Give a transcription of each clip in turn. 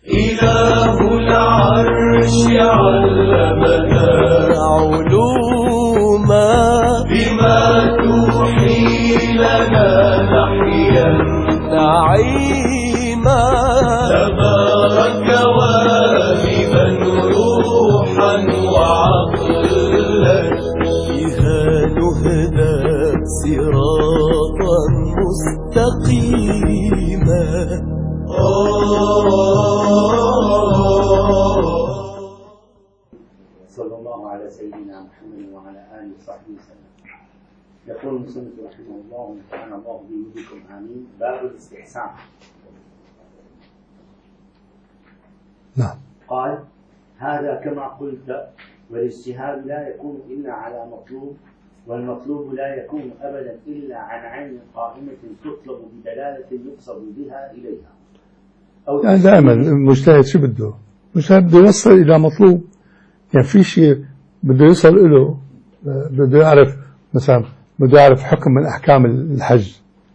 إله العرش علمنا علوما بما توحي لنا نحيا نعيما تبارك والبا روحا وعقلا بها نهدى صراطا مستقيما. صلى الله على سيدنا محمد وعلى آله وصحبه وسلم. يقول المصنف رحمه الله ونفعنا الله بوجودكم آمين. باب الاستحسان. نعم. قال: هذا كما قلت، والاجتهاد لا يكون إلا على مطلوب، والمطلوب لا يكون أبدا إلا عن عين قائمة تطلب بدلالة يقصد بها إليها. يعني دائما المجتهد شو بده؟ المجتهد بده يوصل إلى مطلوب، يعني في شيء بده يوصل له، بده يعرف مثلا بده يعرف حكم من أحكام الحج.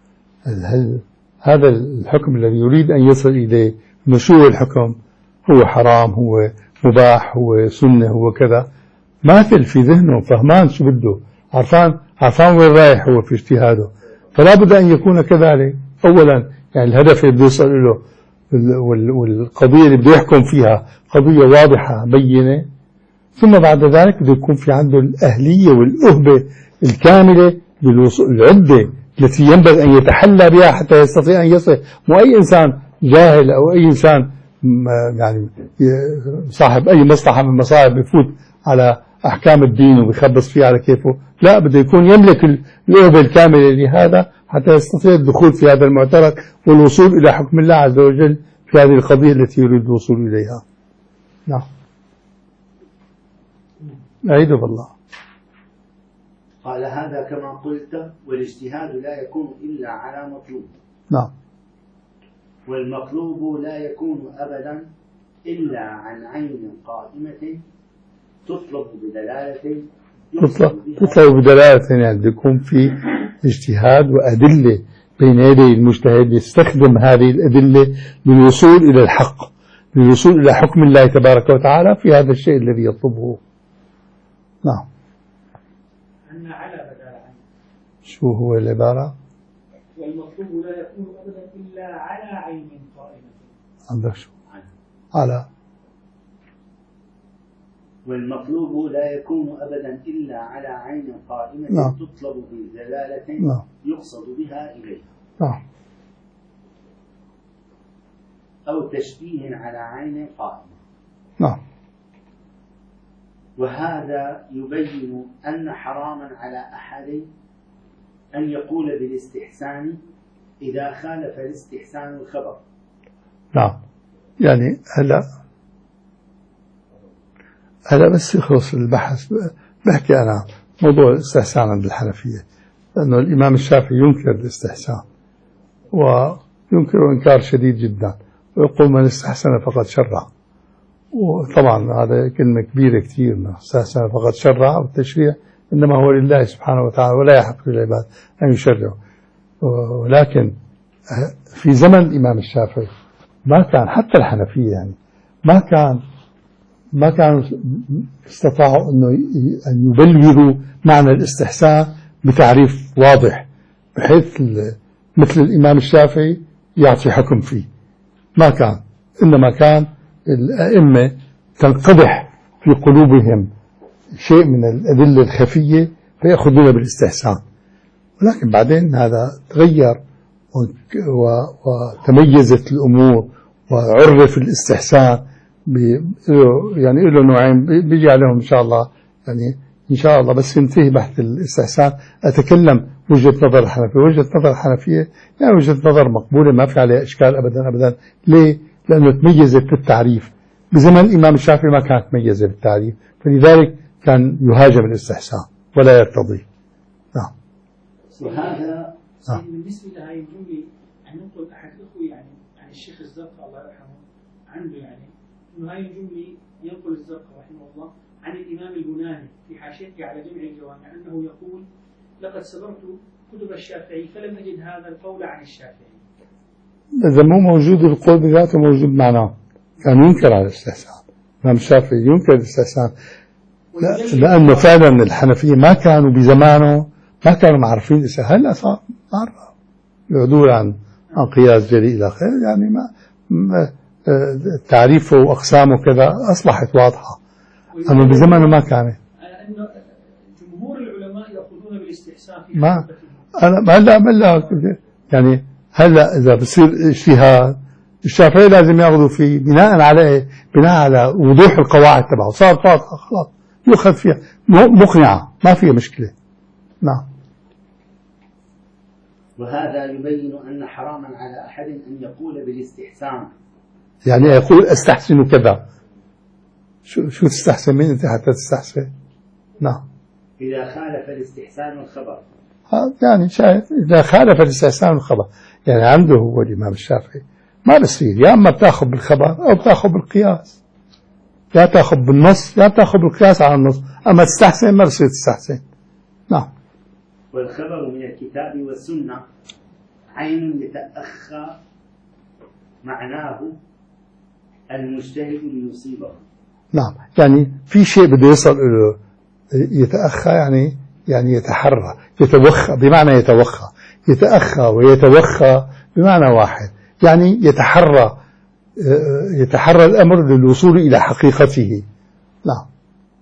هذا الحكم الذي يريد أن يصل إليه شو هو الحكم؟ هو حرام، هو مباح، هو سنة، هو كذا. ماثل في ذهنه، فهمان شو بده، عرفان وين رايح هو في اجتهاده. فلا بد أن يكون كذلك. أولا يعني الهدف اللي بده يوصل له والقضية اللي بده يحكم فيها قضية واضحة بينة، ثم بعد ذلك بده يكون في عنده الأهلية والأهبة الكاملة بالعدة التي ينبغي أن يتحلى بها حتى يستطيع أن يصل. مو أي إنسان جاهل أو أي إنسان يعني صاحب أي مصلحة من مصائب يفوت على أحكام الدين وبيخبص فيها على كيفه. لا، بده يكون يملك الأهبة الكاملة لهذا حتى يستطيع الدخول في هذا المعترك والوصول إلى حكم الله عز وجل في هذه القضية التي يريد الوصول إليها. نعم. أعيد بالله. قال: هذا كما قلت، والاجتهاد لا يكون إلا على مطلوب. نعم. والمطلوب لا يكون أبدا إلا عن عين قائمة تطلب بدلالة تطلب بدلالة، يعني بده يكون في اجتهاد وأدلة بين يدي المجتهد يستخدم هذه الأدلة للوصول إلى الحق، للوصول إلى حكم الله تبارك وتعالى في هذا الشيء الذي يطلبه. نعم. أن على بدل عنه. شو هو العبارة؟ والمطلوب لا يكون أبدا إلا على عين قائمة. عندك شو؟ على. والمطلوب لا يكون أبدا إلا على عين قائمة. نعم. تطلب بدلالة. نعم. يقصد بها إليها. نعم. أو تشبيه على عين قائمة. نعم. وهذا يبين أن حراما على أحد أن يقول بالاستحسان إذا خالف الاستحسان الخبر. نعم. يعني هلا بس يخلص البحث بحكي أنا موضوع الاستحسان عند الحنفية، لأنه الإمام الشافعي ينكر الاستحسان وينكر إنكار شديد جدا، ويقول من استحسن فقد شرع. وطبعا هذا كلمة كبيرة كثير، من استحسن فقد شرع، والتشريع إنما هو لله سبحانه وتعالى ولا يحق للعباد أن يشرعوا. ولكن في زمن الإمام الشافعي ما كان، حتى الحنفية يعني ما كانوا استطاعوا أن يبلغوا معنى الاستحسان بتعريف واضح بحيث مثل الإمام الشافعي يعطي حكم فيه. ما كان، إنما كان الأئمة تنقدح في قلوبهم شيء من الأدلة الخفية فيأخذون بالاستحسان. ولكن بعدين هذا تغير وتميزت الأمور وعرف الاستحسان يعني له نوعين بيجي عليهم إن شاء الله، يعني إن شاء الله بس ينتهي بحث الاستحسان أتكلم وجهة نظر الحنفية. وجهة نظر الحنفية يعني وجهة نظر مقبولة ما في عليها إشكال أبدا. ليه؟ لأنه تميزت بالتعريف. بزمن الإمام الشافعي ما كانت مميزة بالتعريف، فلذلك كان يهاجم الاستحسان ولا يرتضي. نعم. وهذا بالنسبة لهذه الجملة أن نقول أحد الأخوة يعني الشيخ الزرقاء الله يرحمه عنده يعني إنه هذه الجملة ينقل الزرقاء رحمه الله عن الإمام البناني في حاشيته على جمع الجوامع أنه يقول: لقد سبرت كتب الشافعي فلم أجد هذا القول عن الشافعي. إذا مو موجود القول بذاته موجود معناه، كان ينكر على الاستحسان. الإمام الشافعي ينكر الاستحسان لأنه فعلا الحنفية ما كانوا بزمانه ما كانوا معرفين الاستحسان. هلا صار معرف يعدول عن قياس جلي إلى آخره، يعني ما تعريفه وأقسامه كذا أصبحت واضحة، أما بزمانه ما كانت. أنه جمهور العلماء يأخذون بالاستحسان في ما أنا هلا يعني هلا إذا بصير اجتهاد الشافعي لازم ياخذوا فيه بناء على إيه؟ بناء على وضوح القواعد تبعه، صار واضحة خلاص يؤخذ فيها مقنعة ما فيها مشكلة. نعم. وهذا يبين أن حراما على أحد أن يقول بالاستحسان، يعني يقول أستحسن كذا. شو تستحسن؟ مين أنت حتى تستحسن؟ نعم. إذا خالف الاستحسان الخبر، يعني شايف إذا خالف الاستحسان الخبر، يعني عنده هو الإمام الشافعي ما بصير، يا أما بتاخذ بالخبر أو بتاخذ بالقياس، يا تاخذ بالنص يا تاخذ بالقياس على النص، أما تستحسن ما بصير تستحسن. نعم. والخبر من الكتاب والسنة عين يتأخى معناه المجتهد ليصيبه. نعم، يعني في شيء بده يصل له يتأخى، يعني يتحرى، يتوخى، بمعنى يتأخى ويتوخى بمعنى واحد، يعني يتحرى الأمر للوصول إلى حقيقته. نعم.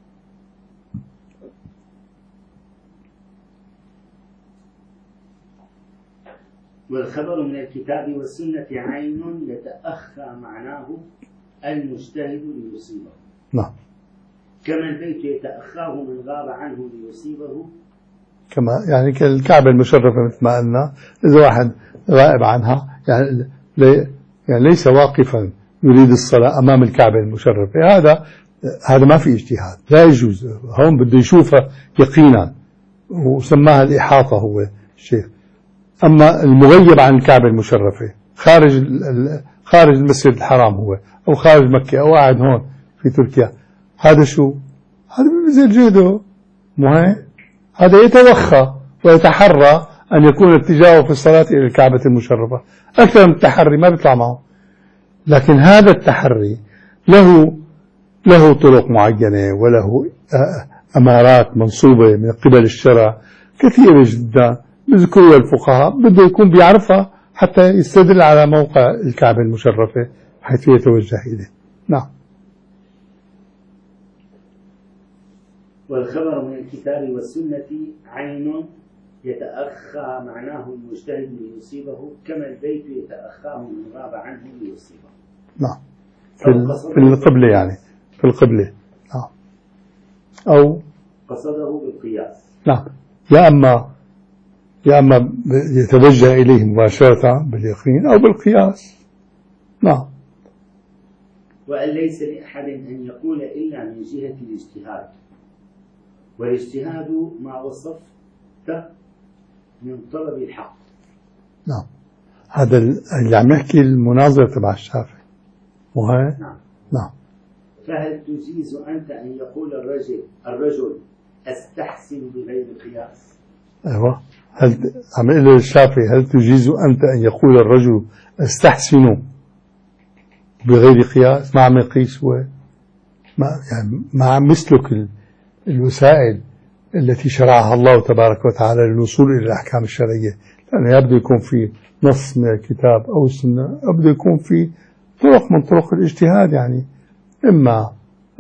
والخبر من الكتاب والسنة عين يتأخى معناه المجتهد ليصيبه. نعم. كما البيت يتأخاه من غاب عنه ليصيبه، كما يعني كالكعبة المشرفة مثل ما قلنا، إذا واحد غائب عنها يعني ليس واقفا يريد الصلاة أمام الكعبة المشرفة، هذا ما في اجتهاد، لا يجوز. هون بده يشوفها يقينا، وسماها الإحاطة هو الشيخ. أما المغيب عن الكعبة المشرفة خارج المسجد الحرام هو، أو خارج مكة، أو قاعد هون في تركيا، هذا شو؟ هذا بيبذل جهده، هذا يتوخى ويتحرى أن يكون اتجاهه في الصلاة إلى الكعبة المشرفة أكثر من التحري، ما بيطلع معه. لكن هذا التحري له طرق معينة وله أمارات منصوبة من قبل الشرع كثيرة جدا بذكرها الفقهاء، بده يكون بيعرفها حتى يستدل على موقع الكعبة المشرفة حيث يتوجه إليه. نعم. والخبر من الكتاب والسنة عين يتأخى معناه المجتهد ليصيبه، كما البيت يتأخاه من غاب عنه ليصيبه. نعم. في القبلة، يعني في القبلة. نعم. أو قصده بالقياس. نعم. يا أما يتوجه إليه مباشرة باليقين أو بالقياس. نعم. وأن ليس لأحد أن يقول إلا من جهة الاجتهاد، والاجتهاد ما وصفت من طلب الحق. نعم. هذا اللي عم يحكي المناظر تبع الشافعي، وهي نعم. فهل تجيز أنت أن يقول الرجل أستحسن بغير قياس؟ أيوة. عم يقول الشافعي هل تجيز أنت أن يقول الرجل أستحسن بغير قياس؟ ما عم يقيس هو، ما عم يسلك الوسائل التي شرعها الله تبارك وتعالى للوصول إلى الأحكام الشرعية، لأنه يبدو يكون في نص من الكتاب أو السنة، يبدو يكون في طرق من طرق الاجتهاد، يعني إما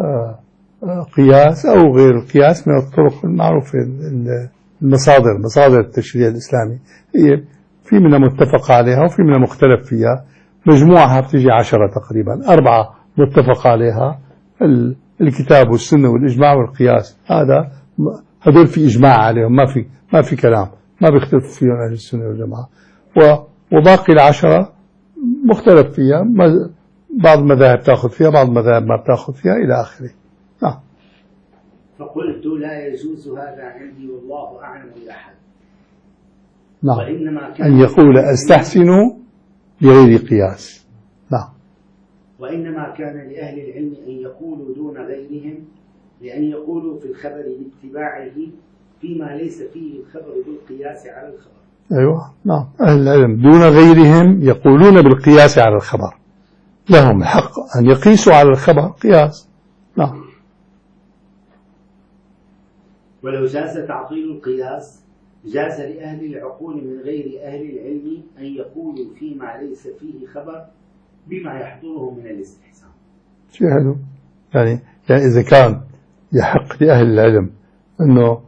قياس أو غير القياس من الطرق المعروفة. مصادر التشريع الإسلامي هي في منها متفق عليها وفي منها مختلف فيها، مجموعها بتيجي 10 تقريبا، 4 متفق عليها، الكتاب والسنة والإجماع والقياس، هذول في إجماع عليهم، ما في كلام، ما بيختلف فيهم أهل السنة والجماعة. وباقي 10 مختلف فيها، بعض المذاهب تأخذ فيها، بعض المذاهب ما بتأخذ فيها، إلى آخره. نعم. فقلت لا يجوز هذا عندي والله أعلم بأحد. نعم. أن يقول أستحسن بغير قياس. نعم. وإنما كان لأهل العلم أن يقولوا دون غيرهم، لأن يقولوا في الخبر باتباعه فيما ليس فيه الخبر بالقياس على الخبر. أيوة. نعم. أهل العلم دون غيرهم يقولون بالقياس على الخبر، لهم الحق أن يقيسوا على الخبر قياس. نعم. ولو جاز تعطيل القياس جاز لأهل العقول من غير أهل العلم أن يقولوا فيما ليس فيه خبر بما يحضره من الاستحسان. شيء حلو. يعني إذا كان يحق لأهل العلم أنه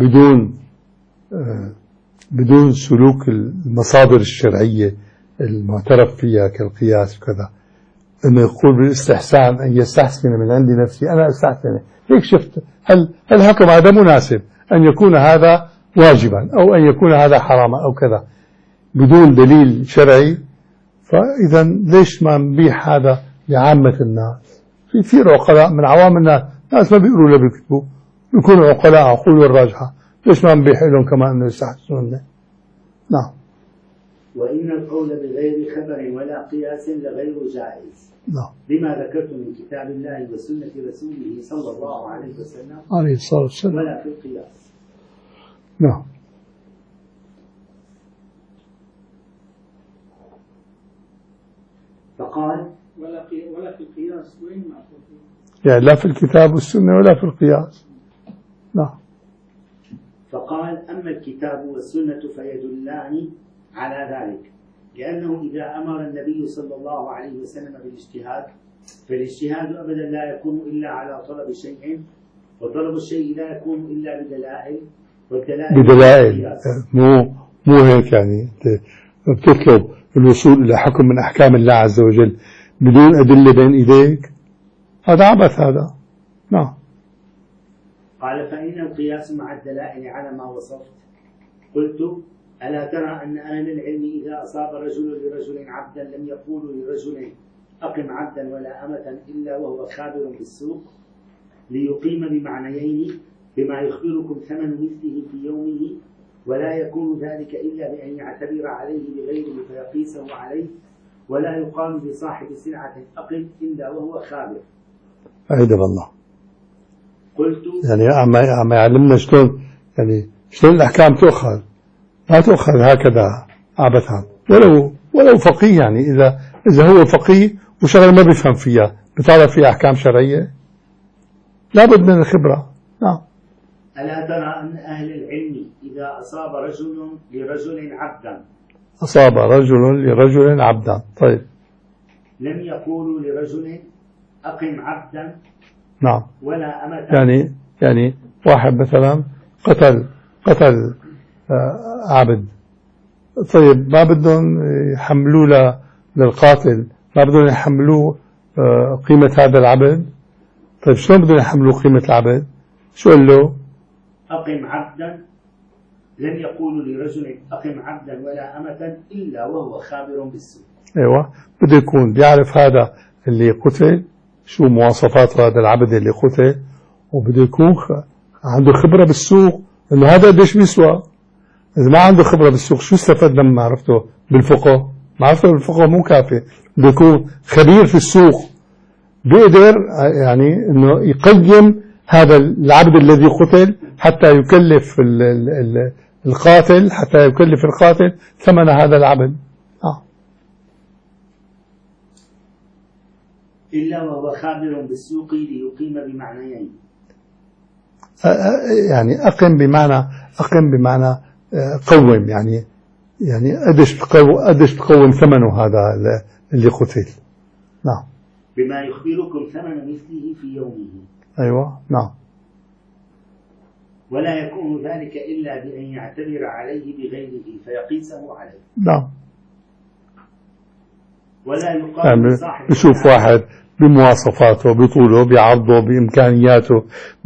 بدون سلوك المصادر الشرعية المعترف فيها كالقياس وكذا، أنه يقول بالاستحسان أن يستحسن من عند نفسي، أنا أستحسن هيك شفت هل الحكم هذا مناسب أن يكون هذا واجبا أو أن يكون هذا حراما أو كذا بدون دليل شرعي، فإذا ليش ما نبيح هذا لعامة الناس؟ في عقلاء من عوام الناس، ناس ما بيقولوا لا بيكتبوا، بيكونوا عقلاء عقول الراجحة، ليش ما نبيح لهم كمان أنه يستحسنون؟ نعم. وإن القول بغير خبر ولا قياس لغير جائز. نعم. بما ذكرت من كتاب الله وسنة رسوله صلى الله عليه وسلم عليه الصلاة والسلام ولا في القياس. نعم. فقال ولا في القياس وين معقول؟ يعني لا في الكتاب والسنة ولا في القياس. نعم. فقال أما الكتاب والسنة فيدلان على ذلك، لأنه إذا أمر النبي صلى الله عليه وسلم بالاجتهاد فالاجتهاد أبدا لا يكون إلا على طلب شيء، وطلب الشيء لا يكون إلا بدلائل، بدلائل مو هيك. يعني بتطلب الوصول إلى حكم من أحكام الله عز وجل بدون أدلة بين إيديك، هذا عبث هذا. نعم. قال فإن القياس مع الدلائل على ما وصفت. قلت ألا ترى أن أهل العلم إذا أصاب رجل لرجل عبدا لم يقولوا لرجل أقم عبدا ولا أمة إلا وهو خابر بالسوق، ليقيم بمعنيين بما يخبركم ثمن مثله في يومه، ولا يكون ذلك إلا بأن يعتبر عليه بغيره فيقيسه عليه، ولا يقال لصاحب سلعة أقم إلا وهو خابر. أعيد الله. قلت يعني عم يعلمنا شلون الأحكام تؤخذ، لا تؤخذ هكذا عبثا، ولو فقيه. يعني إذا هو فقيه وشغل ما بيفهم فيها بيطالب فيها أحكام شرعية، لابد من الخبرة. نعم. ألا ترى أن أهل العلم إذا أصاب رجل لرجل عبدا أصاب رجل لرجل عبدا، طيب، لم يقولوا لرجل أقم عبدا نعم، ولا أمة. يعني واحد مثلا قتل عبد، طيب ما بدهم يحملوه للقاتل، ما بدهم يحملوه قيمة هذا العبد. طيب شلون بدهم يحملوه قيمة العبد؟ شو قال له؟ أقم عبدا، لم يقولوا لرجل أقم عبدا ولا أمة إلا وهو خابر بالسوق. أيوة، بده يكون بيعرف هذا اللي قتل شو مواصفات هذا العبد اللي قتل، وبده يكون عنده خبرة بالسوق إنه هذا قديش بيسوى. إذا ما عنده خبرة بالسوق شو استفدنا من معرفته بالفقه؟ معرفته بالفقه مو كافية، بده يكون خبير في السوق، بيقدر يعني إنه يقيم هذا العبد الذي قتل حتى يكلف القاتل، حتى يكلف القاتل ثمن هذا العبد. إلا وهو خابر بالسوق ليقيم بمعنيين. يعني أقم بمعنى قوم، يعني قديش تقوم ثمنه هذا اللي قتل. نعم. بما يخبركم ثمن مثله في يومه. أيوة. نعم. ولا يكون ذلك إلا بأن يعتبر عليه بغيره فيقيسه عليه. نعم. ولا يقال لصاحب بشوف واحد بمواصفاته، بطوله، بعرضه، بإمكانياته،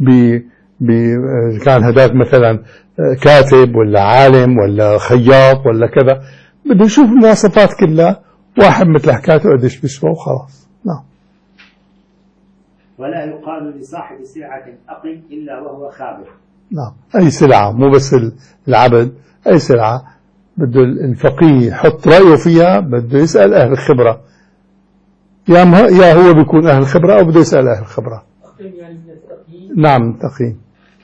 كان هداك مثلا كاتب ولا عالم ولا خياط ولا كذا، بده يشوف المواصفات كلها. واحد مثل حكاته قديش بيسوى وخلاص. نعم. ولا يقال لصاحب سلعة أقم إلا وهو خابر. نعم. أي سلعة، مو بس العبد، أي سلعة بده الفقيه يحط رأيه فيها، بده يسأل أهل الخبرة، يا هو بيكون أهل الخبرة أو بده يسأل أهل الخبرة. يعني من التقييم. نعم، تقييم.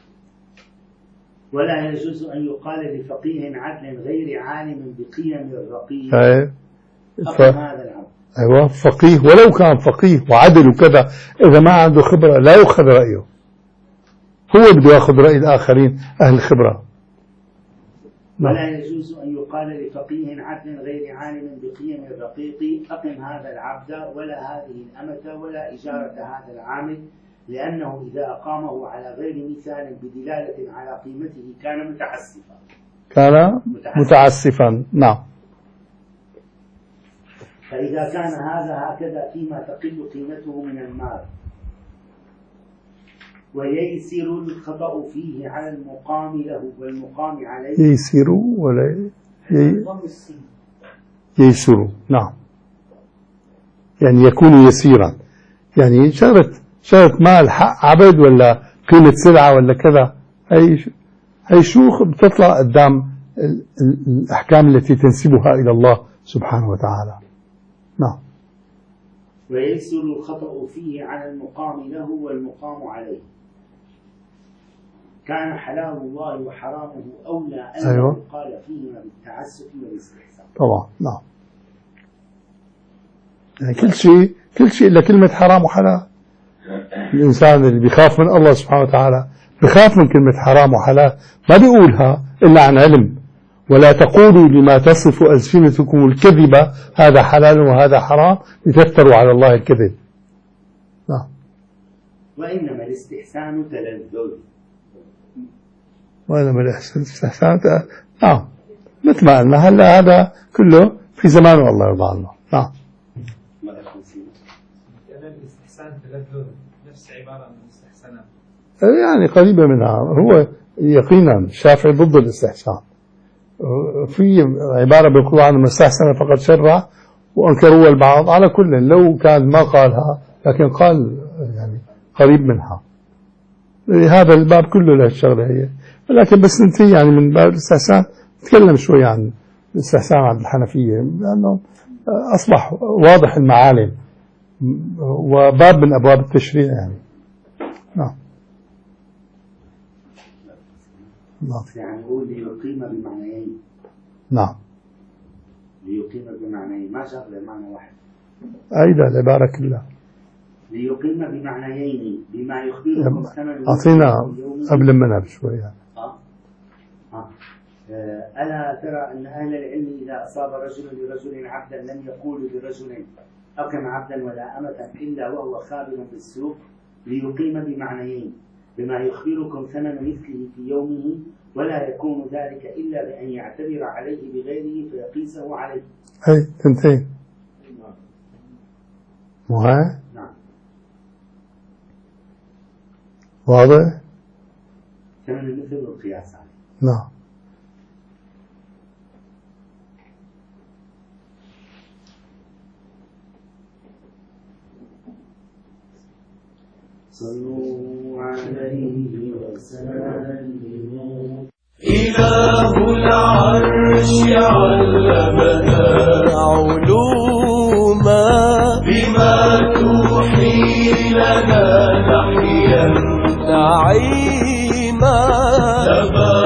ولا يجوز أن يقال لفقيه عدل غير عالم بقيم الرقيق هذا العبد. أيوة فقيه ولو كان فقيه وعدل وكذا، إذا ما عنده خبرة لا يؤخذ رأيه، هو بده يأخذ رأي الآخرين أهل الخبرة. ولا يجوز أن يقال لفقيه عدل غير عالم بقيم الرقيق أقم هذا العبد ولا هذه الأمة ولا إجارة هذا العامل، لأنه إذا أقامه على غير مثال بدلالة على قيمته كان متعسفا. كان متعسفا. نعم. فإذا كان هذا هكذا فيما تقل قيمته من المال وييسر الخطأ فيه على المقام له والمقام عليه. ييسر ولا ييسر. نعم، يعني يكون يسيرا، يعني شغلة مال حق عبد ولا قيمة سلعة ولا كذا، هي شو بتطلع قدام الأحكام التي تنسبها إلى الله سبحانه وتعالى. نعم. وييسر الخطأ فيه على المقام له والمقام عليه، كان حلال الله وحرامه أولى أن يقال فيهما بالتعسف والاستحسان. طبعا. نعم، يعني كل شيء إلا كلمة حرام وحلال. الإنسان اللي بيخاف من الله سبحانه وتعالى بخاف من كلمة حرام وحلال، ما بيقولها إلا عن علم. ولا تقولوا لما تصف ألسنتكم الكذب هذا حلال وهذا حرام لتفتروا على الله الكذب. نعم. وإنما الاستحسان تلذذ. وإنما الاستحسان نعم، مثل ما قلنا هلا هذا كله في زمانه الله يرضى عنه. نعم. الاستحسان تلذذ نفس عبارة عن الاستحسان، يعني قريبة منها. هو يقينا الشافعي ضد الاستحسان. في عبارة بيقولوا عنه مستحسن فقد شرع وأنكروا البعض. على كل لو كان ما قالها لكن قال يعني قريب منها. هذا الباب كله له الشغلة هي، لكن بس ننتهي يعني من باب الاستحسان نتكلم شوي عن الاستحسان عند الحنفية، لأنه أصبح واضح المعالم وباب من أبواب التشريع يعني. نعم. يعني هو ليقيم بمعنيين. نعم. ليقيم بمعنيين، ما شغله معنى واحد. أيضا العبارة كلها ليقيم بمعنيين بما يخبركم ثمن. أعطينا قبل منها بشوي يعني. ألا ترى أن أهل العلم إذا أصاب رجل لرجل عبدا لم يقول لرجل أقم عبدا ولا أمة إلا وهو خابر بالسوق، ليقيم بمعنيين بما يخبركم ثمن مثله في يومه، ولا يكون ذلك إلا بأن يعتبر عليه بغيره فيقيسه عليه. هي تنتين. وها؟ نعم. واضح؟ ثمن المثل والقياس عليه. نعم. صلوا عليه وسلموا. إله العرش علمنا علوما بما توحي لنا نحيا نعيما.